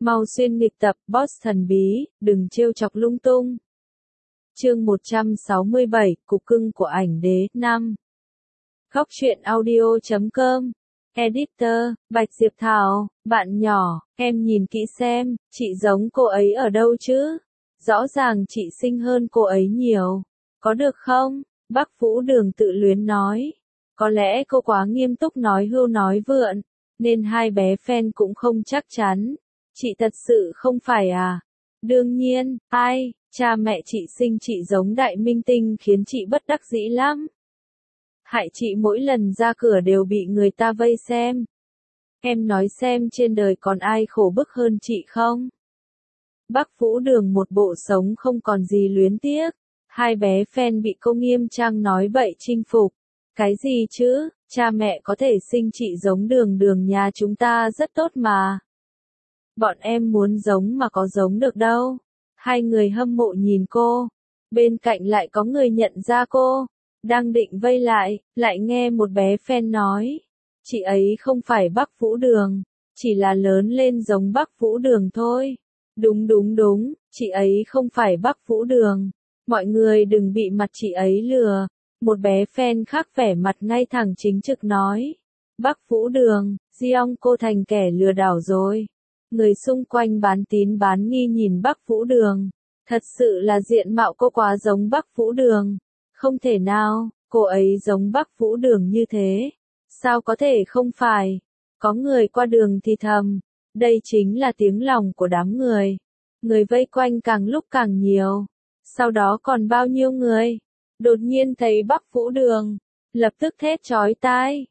Mau xuyên nghịch tập, boss thần bí, đừng trêu chọc lung tung. Chương 167, Cục cưng của ảnh đế, 5. Góc truyện audio.com. Editor, Bạch Diệp Thảo, bạn nhỏ, em nhìn kỹ xem, chị giống cô ấy ở đâu chứ? Rõ ràng chị xinh hơn cô ấy nhiều. Có được không? Bác Vũ Đường tự luyến nói. Có lẽ cô quá nghiêm túc nói hưu nói vượn, nên hai bé fan cũng không chắc chắn. Chị thật sự không phải à? Đương nhiên, ai, cha mẹ chị sinh chị giống đại minh tinh khiến chị bất đắc dĩ lắm. Hại chị mỗi lần ra cửa đều bị người ta vây xem. Em nói xem trên đời còn ai khổ bức hơn chị không? Bác Vũ Đường một bộ sống không còn gì luyến tiếc. Hai bé fan bị cô nghiêm trang nói bậy chinh phục. Cái gì chứ, cha mẹ có thể sinh chị giống Đường Đường nhà chúng ta rất tốt mà. Bọn em muốn giống mà có giống được đâu. Hai người hâm mộ nhìn cô. Bên cạnh lại có người nhận ra cô. Đang định vây lại nghe một bé fan nói. Chị ấy không phải Bác Vũ Đường. Chỉ là lớn lên giống Bác Vũ Đường thôi. Đúng, chị ấy không phải Bác Vũ Đường. Mọi người đừng bị mặt chị ấy lừa. Một bé fan khác vẻ mặt ngay thẳng chính trực nói. Bác Vũ Đường, Giong cô thành kẻ lừa đảo rồi. Người xung quanh bán tín bán nghi nhìn Bác Vũ Đường. Thật sự là diện mạo cô quá giống Bác Vũ Đường. Không thể nào, cô ấy giống Bác Vũ Đường như thế. Sao có thể không phải? Có người qua đường thì thầm. Đây chính là tiếng lòng của đám người. Người vây quanh càng lúc càng nhiều. Sau đó còn bao nhiêu người? Đột nhiên thấy Bác Vũ Đường. Lập tức thét chói tai.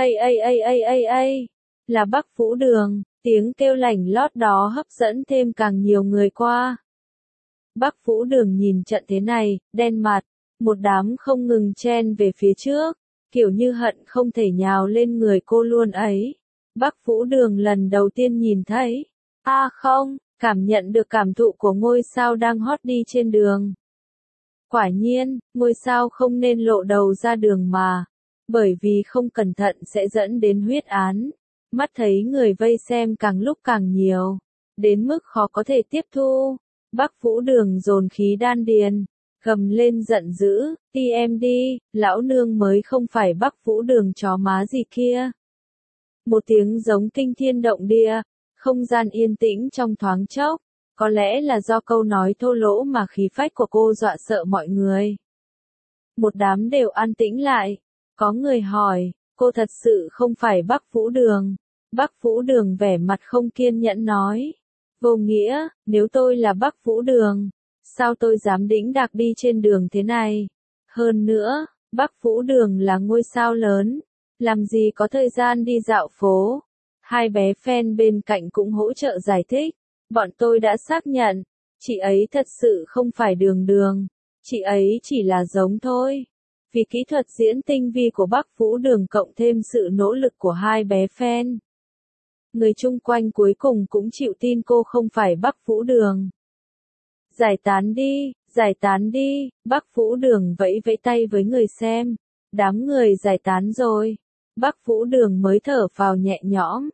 Ây. Là Bác Vũ Đường. Tiếng kêu lảnh lót đó hấp dẫn thêm càng nhiều người qua. Bác Vũ Đường nhìn trận thế này, đen mặt. Một đám không ngừng chen về phía trước. Kiểu như hận không thể nhào lên người cô luôn ấy. Bác Vũ Đường lần đầu tiên nhìn thấy. Không, cảm nhận được cảm thụ của ngôi sao đang hot đi trên đường. Quả nhiên, ngôi sao không nên lộ đầu ra đường mà. Bởi vì không cẩn thận sẽ dẫn đến huyết án. Mắt thấy người vây xem càng lúc càng nhiều. Đến mức khó có thể tiếp thu. Bác Vũ Đường dồn khí đan điền. Gầm lên giận dữ, em đi, lão nương mới không phải Bác Vũ Đường chó má gì kia. Một tiếng giống kinh thiên động địa, không gian yên tĩnh trong thoáng chốc. Có lẽ là do câu nói thô lỗ mà khí phách của cô dọa sợ mọi người. Một đám đều an tĩnh lại. Có người hỏi, cô thật sự không phải Bác Vũ Đường. Bác Vũ Đường vẻ mặt không kiên nhẫn nói. Vô nghĩa, nếu tôi là Bác Vũ Đường, sao tôi dám đĩnh đạc đi trên đường thế này? Hơn nữa, Bác Vũ Đường là ngôi sao lớn. Làm gì có thời gian đi dạo phố. Hai bé fan bên cạnh cũng hỗ trợ giải thích. Bọn tôi đã xác nhận. Chị ấy thật sự không phải Đường Đường. Chị ấy chỉ là giống thôi. Vì kỹ thuật diễn tinh vi của Bác Vũ Đường cộng thêm sự nỗ lực của hai bé fan. Người chung quanh cuối cùng cũng chịu tin cô không phải Bác Vũ Đường. Giải tán đi, Bác Vũ Đường vẫy vẫy tay với người xem. Đám người giải tán rồi. Bác Vũ Đường mới thở phào nhẹ nhõm.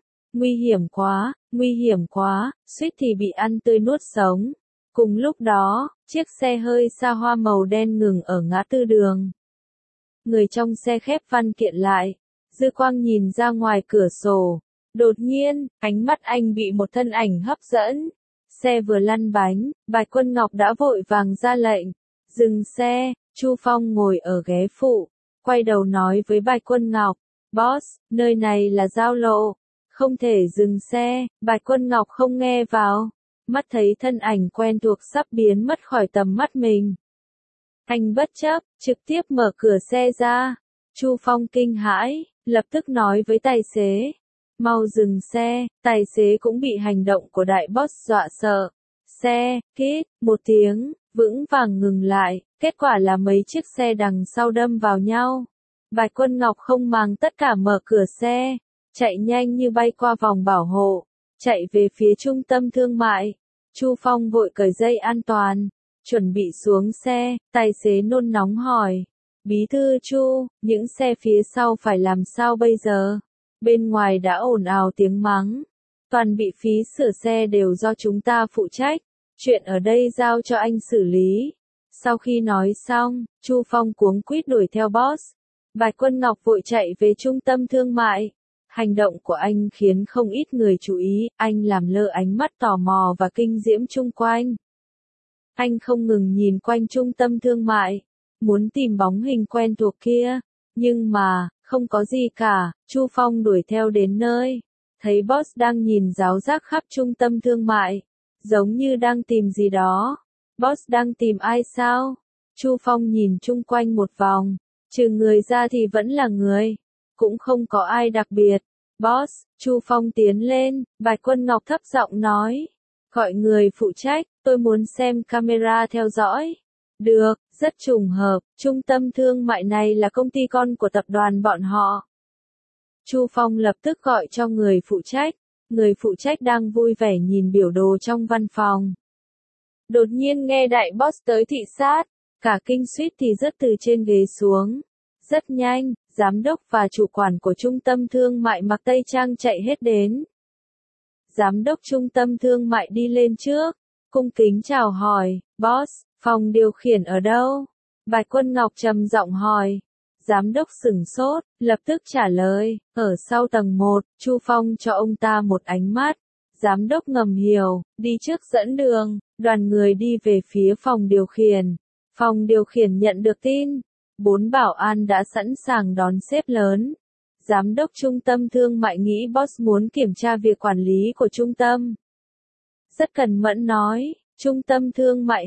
Nguy hiểm quá, suýt thì bị ăn tươi nuốt sống. Cùng lúc đó, chiếc xe hơi xa hoa màu đen ngừng ở ngã tư đường. Người trong xe khép văn kiện lại. Dư quang nhìn ra ngoài cửa sổ. Đột nhiên, ánh mắt anh bị một thân ảnh hấp dẫn. Xe vừa lăn bánh, Bạch Quân Ngọc đã vội vàng ra lệnh. Dừng xe, Chu Phong ngồi ở ghế phụ. Quay đầu nói với Bạch Quân Ngọc. Boss, nơi này là giao lộ. Không thể dừng xe. Bạch Quân Ngọc không nghe vào. Mắt thấy thân ảnh quen thuộc sắp biến mất khỏi tầm mắt mình. Anh bất chấp, trực tiếp mở cửa xe ra. Chu Phong kinh hãi, lập tức nói với tài xế. Mau dừng xe, tài xế cũng bị hành động của đại boss dọa sợ. Xe, kít, một tiếng, vững vàng ngừng lại, kết quả là mấy chiếc xe đằng sau đâm vào nhau. Bạch Quân Ngọc không màng tất cả mở cửa xe, chạy nhanh như bay qua vòng bảo hộ, chạy về phía trung tâm thương mại. Chu Phong vội cởi dây an toàn, chuẩn bị xuống xe, tài xế nôn nóng hỏi. Bí thư Chu, những xe phía sau phải làm sao bây giờ? Bên ngoài đã ồn ào tiếng mắng. Toàn bị phí sửa xe đều do chúng ta phụ trách. Chuyện ở đây giao cho anh xử lý. Sau khi nói xong, Chu Phong cuống quýt đuổi theo boss. Bạch Quân Ngọc vội chạy về trung tâm thương mại. Hành động của anh khiến không ít người chú ý, anh làm lơ ánh mắt tò mò và kinh diễm chung quanh. Anh không ngừng nhìn quanh trung tâm thương mại, muốn tìm bóng hình quen thuộc kia, nhưng mà, không có gì cả. Chu Phong đuổi theo đến nơi, thấy boss đang nhìn ráo rác khắp trung tâm thương mại, giống như đang tìm gì đó. Boss đang tìm ai sao? Chu Phong nhìn chung quanh một vòng, trừ người ra thì vẫn là người, cũng không có ai đặc biệt. Boss, Chu Phong tiến lên, Bạch Quân Ngọc thấp giọng nói, gọi người phụ trách, tôi muốn xem camera theo dõi. Được, rất trùng hợp, trung tâm thương mại này là công ty con của tập đoàn bọn họ. Chu Phong lập tức gọi cho người phụ trách đang vui vẻ nhìn biểu đồ trong văn phòng. Đột nhiên nghe đại boss tới thị sát, cả kinh suýt thì rớt từ trên ghế xuống. Rất nhanh, giám đốc và chủ quản của trung tâm thương mại mặc tây trang chạy hết đến. Giám đốc trung tâm thương mại đi lên trước, cung kính chào hỏi, boss, phòng điều khiển ở đâu? Bạch Quân Ngọc trầm giọng hỏi. Giám đốc sửng sốt, lập tức trả lời, ở sau tầng 1, Chu Phong cho ông ta một ánh mắt. Giám đốc ngầm hiểu, đi trước dẫn đường, đoàn người đi về phía phòng điều khiển. Phòng điều khiển nhận được tin, 4 bảo an đã sẵn sàng đón sếp lớn. Giám đốc trung tâm thương mại nghĩ boss muốn kiểm tra việc quản lý của trung tâm. Rất cẩn mẫn nói, trung tâm thương mại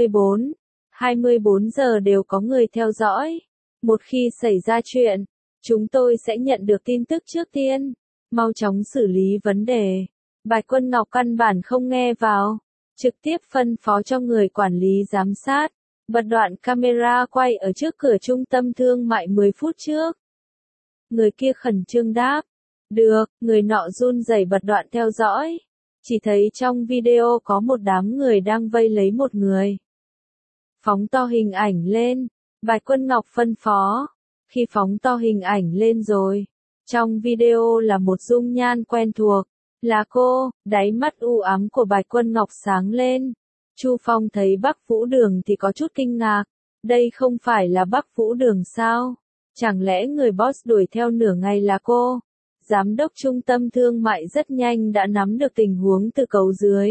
24 giờ đều có người theo dõi. Một khi xảy ra chuyện, chúng tôi sẽ nhận được tin tức trước tiên, mau chóng xử lý vấn đề. Bạch Quân Ngọc căn bản không nghe vào, trực tiếp phân phó cho người quản lý giám sát, bật đoạn camera quay ở trước cửa trung tâm thương mại 10 phút trước. Người kia khẩn trương đáp, được, người nọ run rẩy bật đoạn theo dõi. Chỉ thấy trong video có một đám người đang vây lấy một người. Phóng to hình ảnh lên, Bạch Quân Ngọc phân phó. Khi phóng to hình ảnh lên rồi, trong video là một dung nhan quen thuộc, là cô. Đáy mắt u ám của Bạch Quân Ngọc sáng lên. Chu Phong thấy Bắc Vũ Đường thì có chút kinh ngạc, đây không phải là Bắc Vũ Đường sao? Chẳng lẽ người boss đuổi theo nửa ngày là cô? Giám đốc trung tâm thương mại rất nhanh đã nắm được tình huống từ cầu dưới.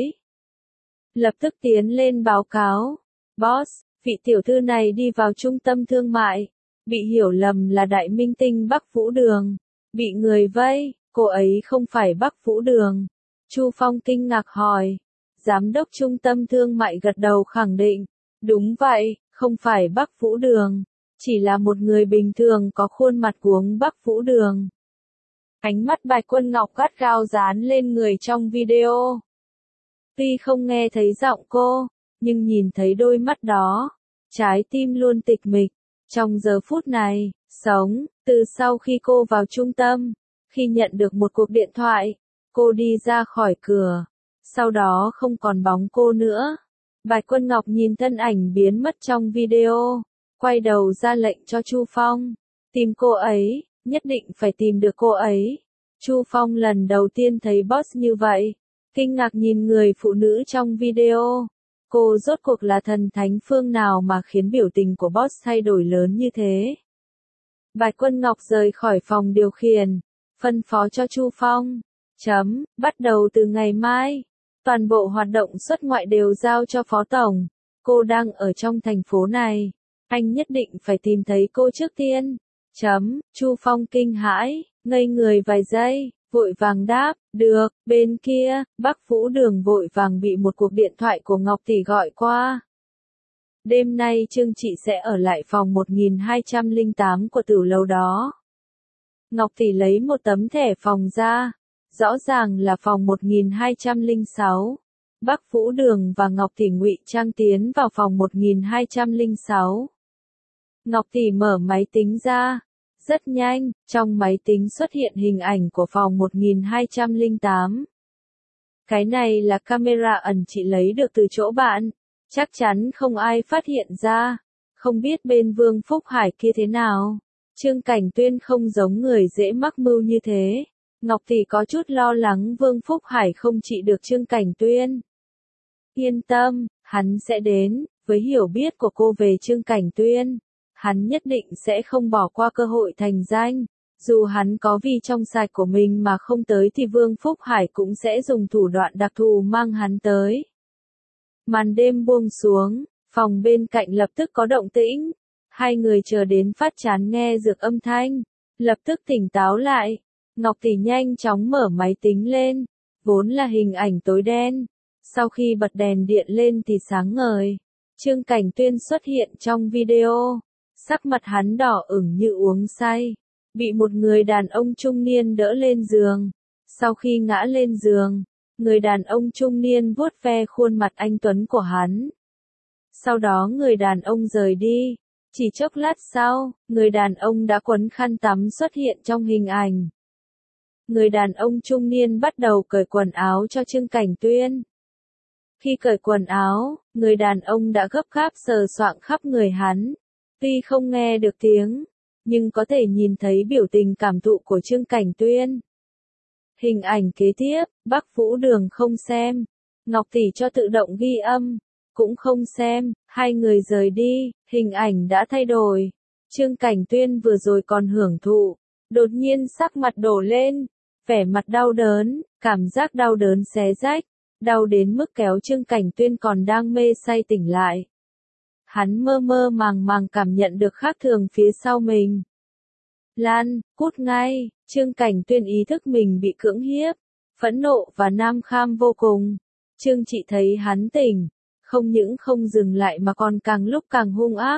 Lập tức tiến lên báo cáo. Boss, vị tiểu thư này đi vào trung tâm thương mại, bị hiểu lầm là đại minh tinh Bắc Vũ Đường, bị người vây, cô ấy không phải Bắc Vũ Đường. Chu Phong kinh ngạc hỏi. Giám đốc trung tâm thương mại gật đầu khẳng định, đúng vậy, không phải Bắc Vũ Đường, chỉ là một người bình thường có khuôn mặt cuống Bắc Vũ Đường. Ánh mắt Bạch Quân Ngọc gắt gao dán lên người trong video. Tuy không nghe thấy giọng cô, nhưng nhìn thấy đôi mắt đó, trái tim luôn tịch mịch. Trong giờ phút này, từ sau khi cô vào trung tâm, khi nhận được một cuộc điện thoại, cô đi ra khỏi cửa, sau đó không còn bóng cô nữa. Bạch Quân Ngọc nhìn thân ảnh biến mất trong video, quay đầu ra lệnh cho Chu Phong, tìm cô ấy, nhất định phải tìm được cô ấy. Chu Phong lần đầu tiên thấy boss như vậy, kinh ngạc nhìn người phụ nữ trong video. Cô rốt cuộc là thần thánh phương nào mà khiến biểu tình của boss thay đổi lớn như thế? Bạch Quân Ngọc rời khỏi phòng điều khiển, phân phó cho Chu Phong. Bắt đầu từ ngày mai, toàn bộ hoạt động xuất ngoại đều giao cho Phó Tổng. Cô đang ở trong thành phố này, anh nhất định phải tìm thấy cô trước tiên. Chu Phong kinh hãi, ngây người vài giây, vội vàng đáp, được. Bên kia, Bắc Vũ Đường vội vàng bị một cuộc điện thoại của Ngọc Tỷ gọi qua. Đêm nay Trương Chị sẽ ở lại phòng 1208 của tử lầu đó. Ngọc Tỷ lấy một tấm thẻ phòng ra, rõ ràng là phòng 1206. Bắc Vũ Đường và Ngọc Tỷ ngụy trang tiến vào phòng 1206. Ngọc Tỷ mở máy tính ra. Rất nhanh, trong máy tính xuất hiện hình ảnh của phòng 1208. Cái này là camera ẩn chị lấy được từ chỗ bạn. Chắc chắn không ai phát hiện ra. Không biết bên Vương Phúc Hải kia thế nào. Trương Cảnh Tuyên không giống người dễ mắc mưu như thế. Ngọc Tỷ có chút lo lắng Vương Phúc Hải không trị được Trương Cảnh Tuyên. Yên tâm, hắn sẽ đến, với hiểu biết của cô về Trương Cảnh Tuyên, hắn nhất định sẽ không bỏ qua cơ hội thành danh. Dù hắn có vì trong sạch của mình mà không tới thì Vương Phúc Hải cũng sẽ dùng thủ đoạn đặc thù mang hắn tới. Màn đêm buông xuống, phòng bên cạnh lập tức có động tĩnh. Hai người chờ đến phát chán nghe dược âm thanh, lập tức tỉnh táo lại. Ngọc Tỷ nhanh chóng mở máy tính lên, vốn là hình ảnh tối đen. Sau khi bật đèn điện lên thì sáng ngời. Trương Cảnh Tuyên xuất hiện trong video, sắc mặt hắn đỏ ửng như uống say, bị một người đàn ông trung niên đỡ lên giường. Sau khi ngã lên giường, người đàn ông trung niên vuốt ve khuôn mặt anh tuấn của hắn. Sau đó người đàn ông rời đi. Chỉ chốc lát sau, người đàn ông đã quấn khăn tắm xuất hiện trong hình ảnh. Người đàn ông trung niên bắt đầu cởi quần áo cho Trương Cảnh Tuyên. Khi cởi quần áo, người đàn ông đã gấp gáp sờ soạng khắp người hắn. Tuy không nghe được tiếng, nhưng có thể nhìn thấy biểu tình cảm thụ của Trương Cảnh Tuyên. Hình ảnh kế tiếp, Bắc Vũ Đường không xem. Ngọc Tỷ cho tự động ghi âm, cũng không xem, hai người rời đi, hình ảnh đã thay đổi. Trương Cảnh Tuyên vừa rồi còn hưởng thụ, đột nhiên sắc mặt đổ lên, vẻ mặt đau đớn, cảm giác đau đớn xé rách, đau đến mức kéo Trương Cảnh Tuyên còn đang mê say tỉnh lại. Hắn mơ mơ màng màng cảm nhận được khác thường phía sau mình. Lan, cút ngay, Trương Cảnh Tuyên ý thức mình bị cưỡng hiếp, phẫn nộ và nam kham vô cùng. Trương Chị thấy hắn tỉnh, không những không dừng lại mà còn càng lúc càng hung ác.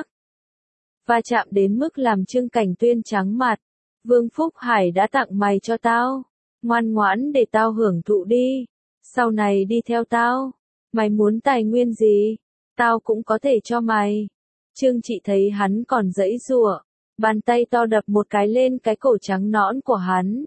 Va chạm đến mức làm Trương Cảnh Tuyên trắng mặt. Vương Phúc Hải đã tặng mày cho tao, ngoan ngoãn để tao hưởng thụ đi. Sau này đi theo tao, mày muốn tài nguyên gì, tao cũng có thể cho mày. Trương Chị thấy hắn còn giãy giụa, bàn tay to đập một cái lên cái cổ trắng nõn của hắn.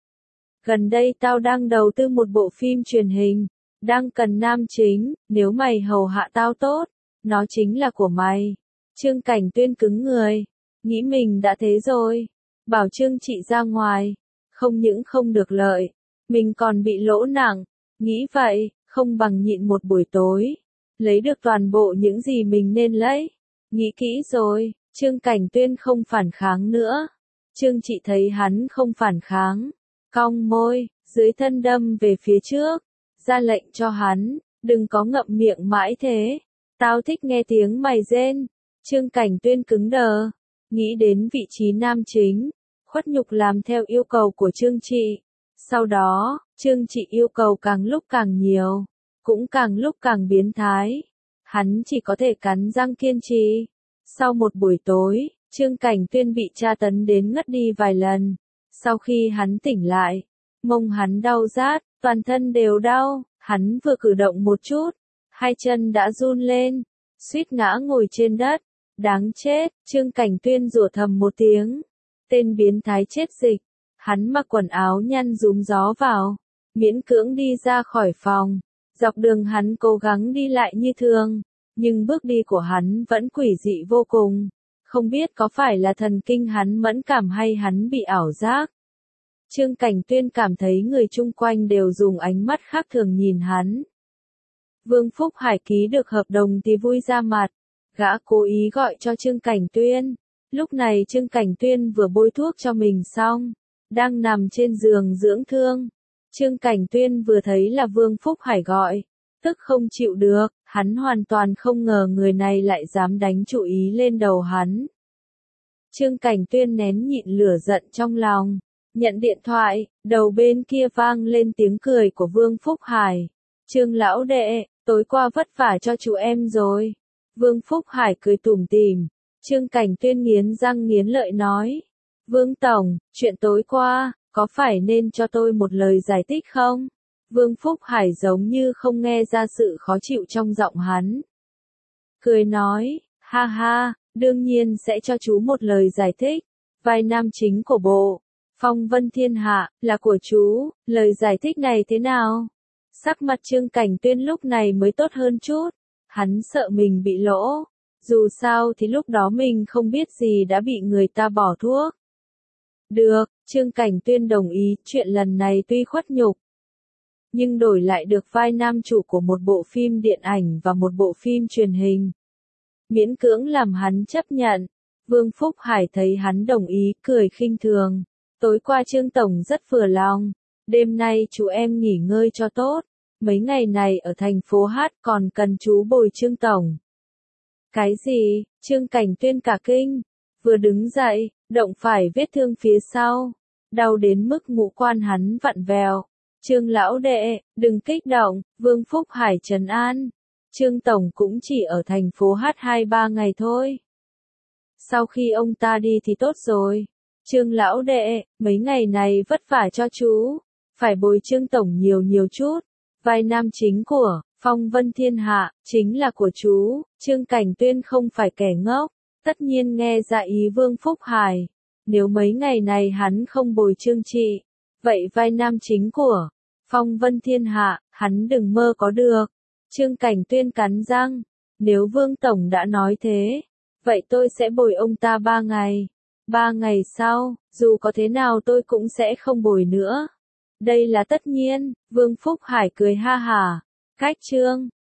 Gần đây tao đang đầu tư một bộ phim truyền hình, đang cần nam chính, nếu mày hầu hạ tao tốt, nó chính là của mày. Trương Cảnh Tuyên cứng người, nghĩ mình đã thế rồi, bảo Trương Chị ra ngoài, không những không được lợi, mình còn bị lỗ nặng. Nghĩ vậy, không bằng nhịn một buổi tối, lấy được toàn bộ những gì mình nên lấy. Nghĩ kỹ rồi, Trương Cảnh Tuyên không phản kháng nữa. Trương Chị thấy hắn không phản kháng, cong môi, dưới thân đâm về phía trước, ra lệnh cho hắn, đừng có ngậm miệng mãi thế. Tao thích nghe tiếng mày rên. Trương Cảnh Tuyên cứng đờ, nghĩ đến vị trí nam chính, khuất nhục làm theo yêu cầu của Trương Chị. Sau đó, Trương Chị yêu cầu càng lúc càng nhiều, cũng càng lúc càng biến thái. Hắn chỉ có thể cắn răng kiên trì. Sau một buổi tối, Trương Cảnh Tuyên bị tra tấn đến ngất đi vài lần. Sau khi hắn tỉnh lại, mông hắn đau rát, toàn thân đều đau, hắn vừa cử động một chút, hai chân đã run lên, suýt ngã ngồi trên đất. Đáng chết, Trương Cảnh Tuyên rủa thầm một tiếng. Tên biến thái chết dịch. Hắn mặc quần áo nhăn rúm gió vào, miễn cưỡng đi ra khỏi phòng. Dọc đường hắn cố gắng đi lại như thường, nhưng bước đi của hắn vẫn quỷ dị vô cùng. Không biết có phải là thần kinh hắn mẫn cảm hay hắn bị ảo giác. Trương Cảnh Tuyên cảm thấy người chung quanh đều dùng ánh mắt khác thường nhìn hắn. Vương Phúc Hải ký được hợp đồng thì vui ra mặt, gã cố ý gọi cho Trương Cảnh Tuyên. Lúc này Trương Cảnh Tuyên vừa bôi thuốc cho mình xong, đang nằm trên giường dưỡng thương. Trương Cảnh Tuyên vừa thấy là Vương Phúc Hải gọi, tức không chịu được, hắn hoàn toàn không ngờ người này lại dám đánh chủ ý lên đầu hắn. Trương Cảnh Tuyên nén nhịn lửa giận trong lòng, nhận điện thoại, đầu bên kia vang lên tiếng cười của Vương Phúc Hải. Trương lão đệ, tối qua vất vả cho chú em rồi. Vương Phúc Hải cười tủm tỉm. Trương Cảnh Tuyên nghiến răng nghiến lợi nói. Vương Tổng, chuyện tối qua, có phải nên cho tôi một lời giải thích không? Vương Phúc Hải giống như không nghe ra sự khó chịu trong giọng hắn. Cười nói, ha ha, đương nhiên sẽ cho chú một lời giải thích. Vai nam chính của bộ, Phong Vân Thiên Hạ, là của chú, lời giải thích này thế nào? Sắc mặt Trương Cảnh Tuyên lúc này mới tốt hơn chút. Hắn sợ mình bị lỗ. Dù sao thì lúc đó mình không biết gì đã bị người ta bỏ thuốc. Được, Trương Cảnh Tuyên đồng ý, chuyện lần này tuy khuất nhục, nhưng đổi lại được vai nam chủ của một bộ phim điện ảnh và một bộ phim truyền hình. Miễn cưỡng làm hắn chấp nhận. Vương Phúc Hải thấy hắn đồng ý, cười khinh thường. Tối qua Trương Tổng rất vừa lòng. Đêm nay chú em nghỉ ngơi cho tốt. Mấy ngày này ở thành phố Hát còn cần chú bồi Trương Tổng. Cái gì? Trương Cảnh Tuyên cả kinh. Vừa đứng dậy, động phải vết thương phía sau. Đau đến mức ngũ quan hắn vặn vẹo. Trương lão đệ, đừng kích động, Vương Phúc Hải trấn an. Trương Tổng cũng chỉ ở thành phố Hát 2-3 ngày thôi. Sau khi ông ta đi thì tốt rồi. Trương lão đệ, mấy ngày này vất vả cho chú. Phải bồi Trương Tổng nhiều chút. Vai nam chính của Phong Vân Thiên Hạ chính là của chú. Trương Cảnh Tuyên không phải kẻ ngốc. Tất nhiên nghe ra ý Vương Phúc Hải. Nếu mấy ngày này hắn không bồi Trương chị, vậy vai nam chính của Phong Vân Thiên Hạ, hắn đừng mơ có được. Trương Cảnh Tuyên cắn răng. Nếu Vương Tổng đã nói thế, vậy tôi sẽ bồi ông ta 3 ngày. 3 ngày sau, dù có thế nào tôi cũng sẽ không bồi nữa. Đây là tất nhiên, Vương Phúc Hải cười ha hả. Cách Trương